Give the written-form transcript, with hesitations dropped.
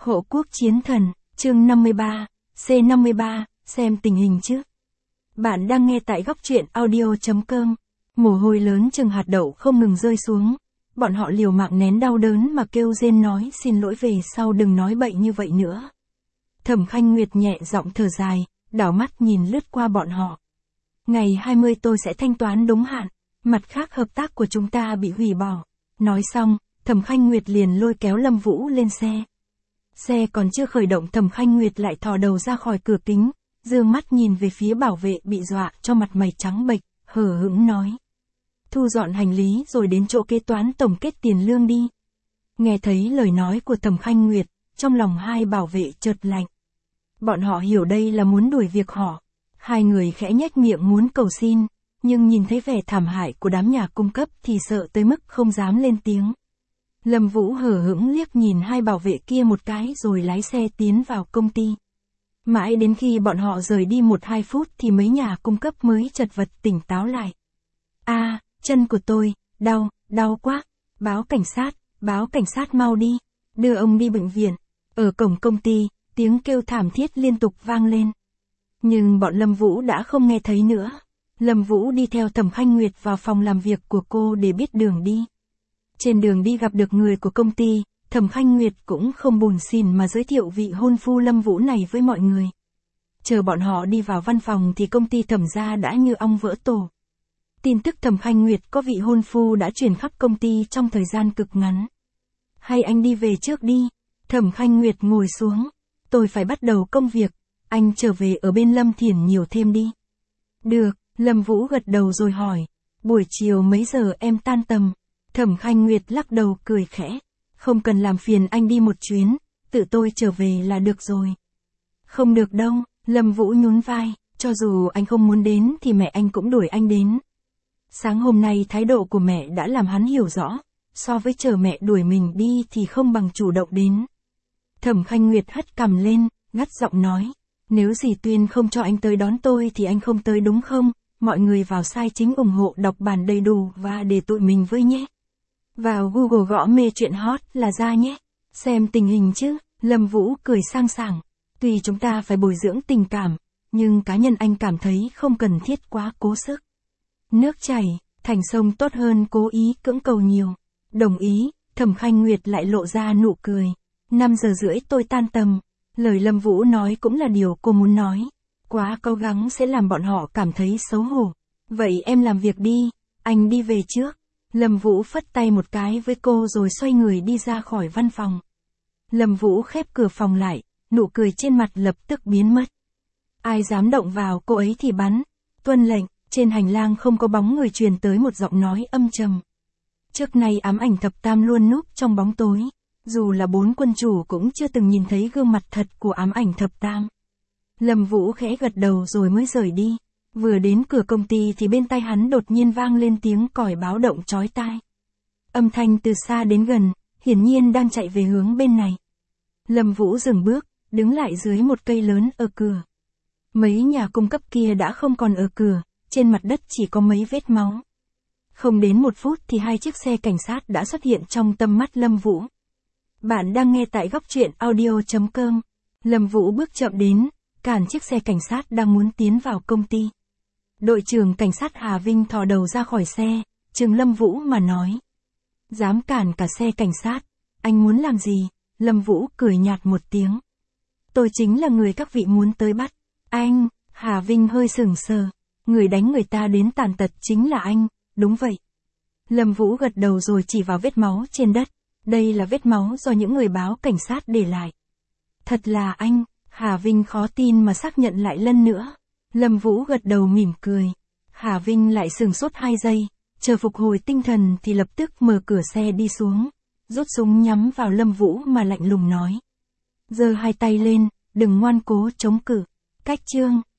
Hộ quốc chiến thần, chương 53, C53, xem tình hình chứ. Bạn đang nghe tại góc truyện audio.com. Mồ hôi lớn chừng hạt đậu không ngừng rơi xuống. Bọn họ liều mạng nén đau đớn mà kêu rên nói xin lỗi về sau đừng nói bậy như vậy nữa. Thẩm Khanh Nguyệt nhẹ giọng thở dài, đảo mắt nhìn lướt qua bọn họ. Ngày 20 tôi sẽ thanh toán đúng hạn, mặt khác hợp tác của chúng ta bị hủy bỏ. Nói xong, Thẩm Khanh Nguyệt liền lôi kéo Lâm Vũ lên xe. Xe còn chưa khởi động Thẩm Khanh Nguyệt lại thò đầu ra khỏi cửa kính, dương mắt nhìn về phía bảo vệ bị dọa cho mặt mày trắng bệch, hờ hững nói. Thu dọn hành lý rồi đến chỗ kế toán tổng kết tiền lương đi. Nghe thấy lời nói của Thẩm Khanh Nguyệt, trong lòng hai bảo vệ chợt lạnh. Bọn họ hiểu đây là muốn đuổi việc họ. Hai người khẽ nhếch miệng muốn cầu xin, nhưng nhìn thấy vẻ thảm hại của đám nhà cung cấp thì sợ tới mức không dám lên tiếng. Lâm Vũ hờ hững liếc nhìn hai bảo vệ kia một cái rồi lái xe tiến vào công ty. Mãi đến khi bọn họ rời đi 1-2 phút thì mấy nhà cung cấp mới chật vật tỉnh táo lại. Chân của tôi, đau quá, báo cảnh sát mau đi, đưa ông đi bệnh viện. Ở cổng công ty, tiếng kêu thảm thiết liên tục vang lên. Nhưng bọn Lâm Vũ đã không nghe thấy nữa. Lâm Vũ đi theo Thẩm Khanh Nguyệt vào phòng làm việc của cô để biết đường đi. Trên đường đi gặp được người của công ty, Thẩm Khanh Nguyệt cũng không buồn xỉn mà giới thiệu vị hôn phu Lâm Vũ này với mọi người. Chờ bọn họ đi vào văn phòng thì công ty Thẩm gia đã như ong vỡ tổ. Tin tức Thẩm Khanh Nguyệt có vị hôn phu đã truyền khắp công ty trong thời gian cực ngắn. Hay anh đi về trước đi. Thẩm Khanh Nguyệt ngồi xuống. Tôi phải bắt đầu công việc, anh trở về ở bên Lâm Thiển nhiều thêm đi. Được, Lâm Vũ gật đầu rồi hỏi. Buổi chiều mấy giờ em tan tầm? Thẩm Khanh Nguyệt lắc đầu cười khẽ. Không cần làm phiền anh đi một chuyến, tự tôi trở về là được rồi. Không được đâu, Lâm Vũ nhún vai, cho dù anh không muốn đến thì mẹ anh cũng đuổi anh đến. Sáng hôm nay thái độ của mẹ đã làm hắn hiểu rõ, so với chờ mẹ đuổi mình đi thì không bằng chủ động đến. Thẩm Khanh Nguyệt hất cằm lên, gắt giọng nói, nếu dì Tuyên không cho anh tới đón tôi thì anh không tới đúng không? Mọi người vào site chính ủng hộ đọc bản đầy đủ và để tụi mình với nhé. Vào Google gõ mê chuyện hot là ra nhé. Xem tình hình chứ, Lâm Vũ cười sang sảng. Tuy chúng ta phải bồi dưỡng tình cảm, nhưng cá nhân anh cảm thấy không cần thiết quá cố sức. Nước chảy, thành sông tốt hơn cố ý cưỡng cầu nhiều. Đồng ý, Thẩm Khanh Nguyệt lại lộ ra nụ cười. 5 giờ rưỡi tôi tan tầm. Lời Lâm Vũ nói cũng là điều cô muốn nói. Quá cố gắng sẽ làm bọn họ cảm thấy xấu hổ. Vậy em làm việc đi, anh đi về trước. Lâm Vũ phất tay một cái với cô rồi xoay người đi ra khỏi văn phòng. Lâm Vũ khép cửa phòng lại, nụ cười trên mặt lập tức biến mất. Ai dám động vào cô ấy thì bắn. Tuân lệnh, trên hành lang không có bóng người truyền tới một giọng nói âm trầm. Trước nay ám ảnh thập tam luôn núp trong bóng tối. Dù là 4 quân chủ cũng chưa từng nhìn thấy gương mặt thật của ám ảnh thập tam. Lâm Vũ khẽ gật đầu rồi mới rời đi. Vừa đến cửa công ty thì bên tai hắn đột nhiên vang lên tiếng còi báo động chói tai. Âm thanh từ xa đến gần, hiển nhiên đang chạy về hướng bên này. Lâm Vũ dừng bước, đứng lại dưới một cây lớn ở cửa. Mấy nhà cung cấp kia đã không còn ở cửa, trên mặt đất chỉ có mấy vết máu. Không đến 1 phút thì 2 chiếc xe cảnh sát đã xuất hiện trong tầm mắt Lâm Vũ. Bạn đang nghe tại góc truyện audio.com. Lâm Vũ bước chậm đến, cản chiếc xe cảnh sát đang muốn tiến vào công ty. Đội trưởng cảnh sát Hà Vinh thò đầu ra khỏi xe, trừng Lâm Vũ mà nói. Dám cản cả xe cảnh sát, anh muốn làm gì? Lâm Vũ cười nhạt một tiếng. Tôi chính là người các vị muốn tới bắt. Anh, Hà Vinh hơi sững sờ. Người đánh người ta đến tàn tật chính là anh, đúng vậy. Lâm Vũ gật đầu rồi chỉ vào vết máu trên đất. Đây là vết máu do những người báo cảnh sát để lại. Thật là anh, Hà Vinh khó tin mà xác nhận lại lần nữa. Lâm Vũ gật đầu mỉm cười. Hà Vinh lại sửng sốt 2 giây, chờ phục hồi tinh thần thì lập tức mở cửa xe đi xuống, rút súng nhắm vào Lâm Vũ mà lạnh lùng nói. Giơ 2 tay lên, đừng ngoan cố chống cự. Cách chương.